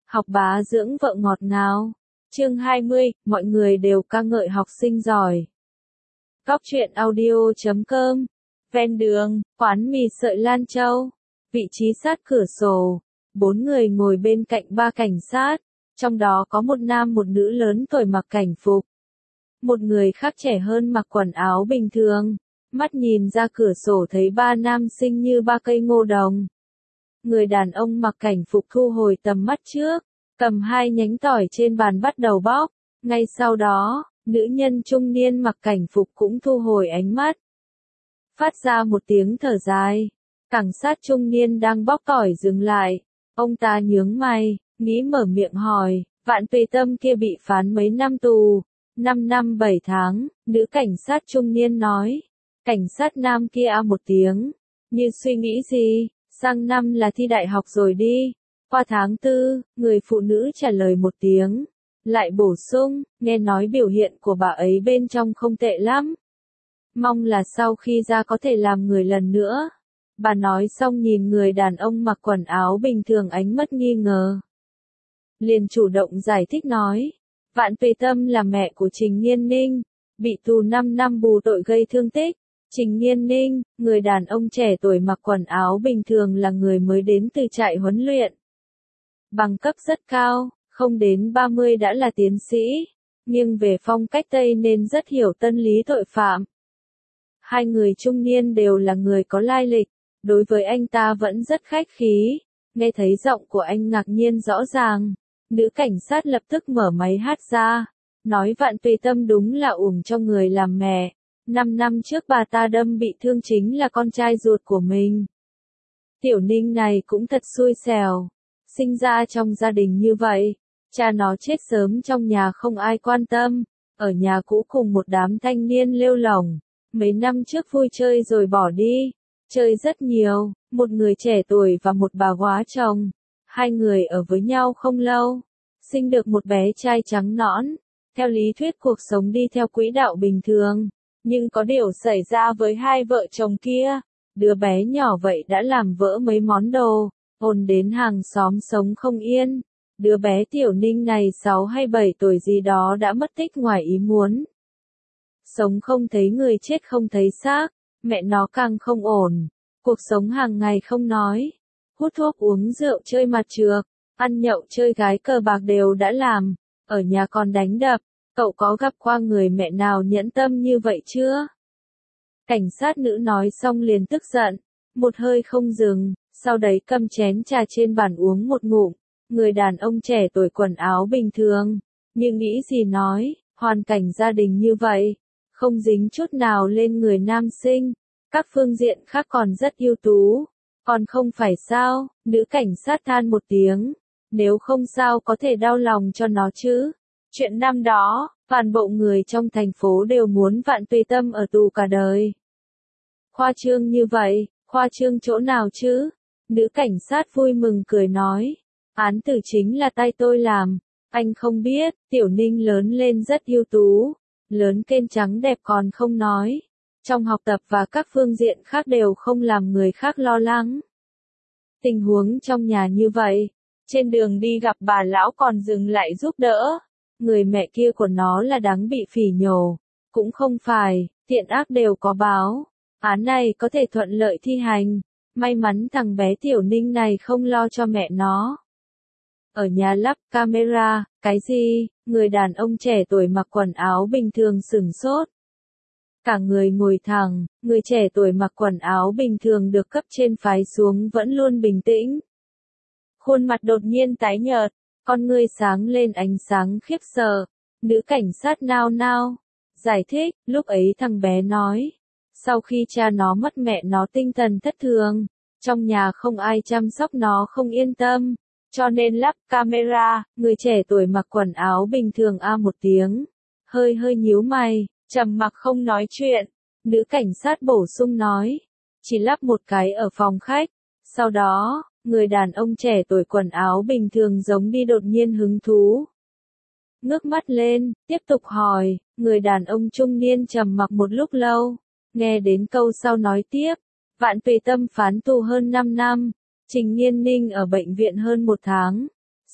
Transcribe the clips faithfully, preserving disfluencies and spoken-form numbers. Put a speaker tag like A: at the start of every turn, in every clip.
A: Học bá dưỡng vợ ngọt ngào. Chương hai mươi, mọi người đều ca ngợi học sinh giỏi. Góc truyện audio chấm com. Ven đường, quán mì sợi Lan Châu. Vị trí sát cửa sổ. Bốn người ngồi bên cạnh ba cảnh sát. Trong đó có một nam một nữ lớn tuổi mặc cảnh phục. Một người khác trẻ hơn mặc quần áo bình thường. Mắt nhìn ra cửa sổ thấy ba nam sinh như ba cây ngô đồng. Người đàn ông mặc cảnh phục thu hồi tầm mắt trước, cầm hai nhánh tỏi trên bàn bắt đầu bóc. Ngay sau đó, nữ nhân trung niên mặc cảnh phục cũng thu hồi ánh mắt. Phát ra một tiếng thở dài. Cảnh sát trung niên đang bóc tỏi dừng lại. Ông ta nhướng mày, nghĩ mở miệng hỏi, Vạn Tùy Tâm kia bị phán mấy năm tù? Năm năm bảy tháng, nữ cảnh sát trung niên nói. Cảnh sát nam kia a một tiếng, như suy nghĩ gì, sang năm là thi đại học rồi đi. Qua tháng tư, người phụ nữ trả lời một tiếng, lại bổ sung, nghe nói biểu hiện của bà ấy bên trong không tệ lắm. Mong là sau khi ra có thể làm người lần nữa. Bà nói xong nhìn người đàn ông mặc quần áo bình thường ánh mắt nghi ngờ. Liền chủ động giải thích nói, Vạn Tùy Tâm là mẹ của Trình Nghiên Ninh, bị tù năm năm bù tội gây thương tích. Trình Nghiên Ninh, người đàn ông trẻ tuổi mặc quần áo bình thường là người mới đến từ trại huấn luyện. Bằng cấp rất cao, không đến ba mươi đã là tiến sĩ, nhưng về phong cách Tây nên rất hiểu tân lý tội phạm. Hai người trung niên đều là người có lai lịch, đối với anh ta vẫn rất khách khí, nghe thấy giọng của anh ngạc nhiên rõ ràng. Nữ cảnh sát lập tức mở máy hát ra, nói Vạn Tùy Tâm đúng là uổng cho người làm mẹ. Năm năm trước bà ta đâm bị thương chính là con trai ruột của mình. Tiểu Ninh này cũng thật xui xẻo, sinh ra trong gia đình như vậy, cha nó chết sớm trong nhà không ai quan tâm, ở nhà cũ cùng một đám thanh niên lêu lỏng, mấy năm trước vui chơi rồi bỏ đi, chơi rất nhiều, một người trẻ tuổi và một bà góa chồng, hai người ở với nhau không lâu, sinh được một bé trai trắng nõn, theo lý thuyết cuộc sống đi theo quỹ đạo bình thường. Nhưng có điều xảy ra với hai vợ chồng kia, đứa bé nhỏ vậy đã làm vỡ mấy món đồ, ồn đến hàng xóm sống không yên. Đứa bé Tiểu Ninh này sáu hay bảy tuổi gì đó đã mất tích ngoài ý muốn. Sống không thấy người chết không thấy xác, mẹ nó càng không ổn. Cuộc sống hàng ngày không nói, hút thuốc uống rượu chơi mặt trược, ăn nhậu chơi gái cờ bạc đều đã làm, ở nhà còn đánh đập. Cậu có gặp qua người mẹ nào nhẫn tâm như vậy chưa? Cảnh sát nữ nói xong liền tức giận, một hơi không dừng, sau đấy cầm chén trà trên bàn uống một ngụm. Người đàn ông trẻ tuổi quần áo bình thường, nhưng nghĩ gì nói, hoàn cảnh gia đình như vậy, không dính chút nào lên người nam sinh, các phương diện khác còn rất ưu tú, còn không phải sao? Nữ cảnh sát than một tiếng, nếu không sao có thể đau lòng cho nó chứ. Chuyện năm đó, toàn bộ người trong thành phố đều muốn Vạn Tùy Tâm ở tù cả đời. Khoa trương như vậy, khoa trương chỗ nào chứ? Nữ cảnh sát vui mừng cười nói, án tử chính là tay tôi làm, anh không biết, Tiểu Ninh lớn lên rất ưu tú, lớn kên trắng đẹp còn không nói, trong học tập và các phương diện khác đều không làm người khác lo lắng. Tình huống trong nhà như vậy, trên đường đi gặp bà lão còn dừng lại giúp đỡ. Người mẹ kia của nó là đáng bị phỉ nhổ, cũng không phải, thiện ác đều có báo, án này có thể thuận lợi thi hành, may mắn thằng bé Tiểu Ninh này không lo cho mẹ nó. Ở nhà lắp camera, cái gì? Người đàn ông trẻ tuổi mặc quần áo bình thường sửng sốt. Cả người ngồi thẳng, người trẻ tuổi mặc quần áo bình thường được cấp trên phái xuống vẫn luôn bình tĩnh. Khuôn mặt đột nhiên tái nhợt. Con ngươi sáng lên ánh sáng khiếp sợ, nữ cảnh sát nao nao, giải thích, lúc ấy thằng bé nói, sau khi cha nó mất mẹ nó tinh thần thất thường, trong nhà không ai chăm sóc nó không yên tâm, cho nên lắp camera. Người trẻ tuổi mặc quần áo bình thường a một tiếng, hơi hơi nhíu mày, trầm mặc không nói chuyện, nữ cảnh sát bổ sung nói, chỉ lắp một cái ở phòng khách, sau đó, người đàn ông trẻ tuổi quần áo bình thường giống đi đột nhiên hứng thú. Ngước mắt lên, tiếp tục hỏi, người đàn ông trung niên trầm mặc một lúc lâu, nghe đến câu sau nói tiếp, Vạn Tùy Tâm phán tù hơn năm năm, Trình Nghiên Ninh ở bệnh viện hơn một tháng,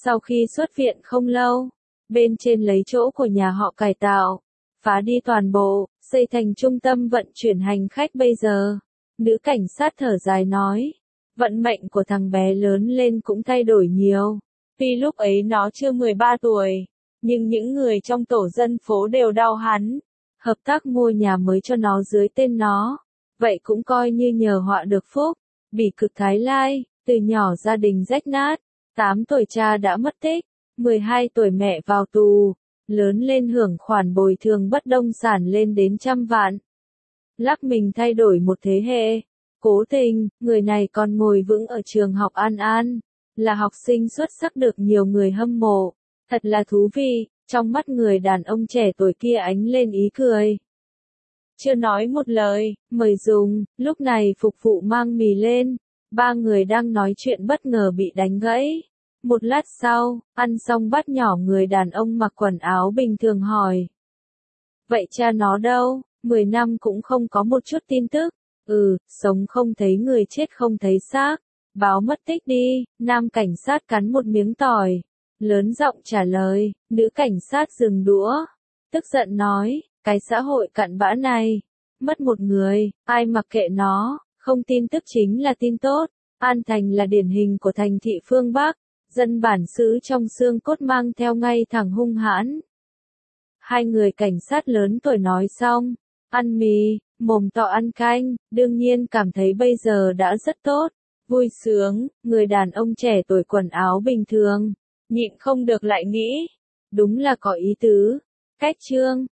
A: Sau khi xuất viện không lâu, bên trên lấy chỗ của nhà họ cải tạo, phá đi toàn bộ, xây thành trung tâm vận chuyển hành khách bây giờ. Nữ cảnh sát thở dài nói, vận mệnh của thằng bé lớn lên cũng thay đổi nhiều. Tuy lúc ấy nó chưa mười ba tuổi, nhưng những người trong tổ dân phố đều đau hắn, hợp tác mua nhà mới cho nó dưới tên nó. Vậy cũng coi như nhờ họa được phúc. Bỉ cực Thái Lai, từ nhỏ gia đình rách nát, tám tuổi cha đã mất tích, mười hai tuổi mẹ vào tù, lớn lên hưởng khoản bồi thường bất động sản lên đến trăm vạn. Lắc mình thay đổi một thế hệ. Cố Tình, người này còn ngồi vững ở trường học An An, là học sinh xuất sắc được nhiều người hâm mộ. Thật là thú vị, trong mắt người đàn ông trẻ tuổi kia ánh lên ý cười. Chưa nói một lời, mời dùng, lúc này phục vụ mang mì lên, ba người đang nói chuyện bất ngờ bị đánh gãy. Một lát sau, ăn xong bát nhỏ người đàn ông mặc quần áo bình thường hỏi. Vậy cha nó đâu, mười năm cũng không có một chút tin tức. Ừ, sống không thấy người chết không thấy xác, báo mất tích đi, nam cảnh sát cắn một miếng tỏi, lớn giọng trả lời, nữ cảnh sát dừng đũa, tức giận nói, cái xã hội cặn bã này, mất một người, ai mặc kệ nó, không tin tức chính là tin tốt. An Thành là điển hình của thành thị phương Bắc, dân bản xứ trong xương cốt mang theo ngay thẳng hung hãn. Hai người cảnh sát lớn tuổi nói xong, ăn mì, mồm to ăn canh, đương nhiên cảm thấy bây giờ đã rất tốt, vui sướng. Người đàn ông trẻ tuổi quần áo bình thường, nhịn không được lại nghĩ, đúng là có ý tứ. Cách chương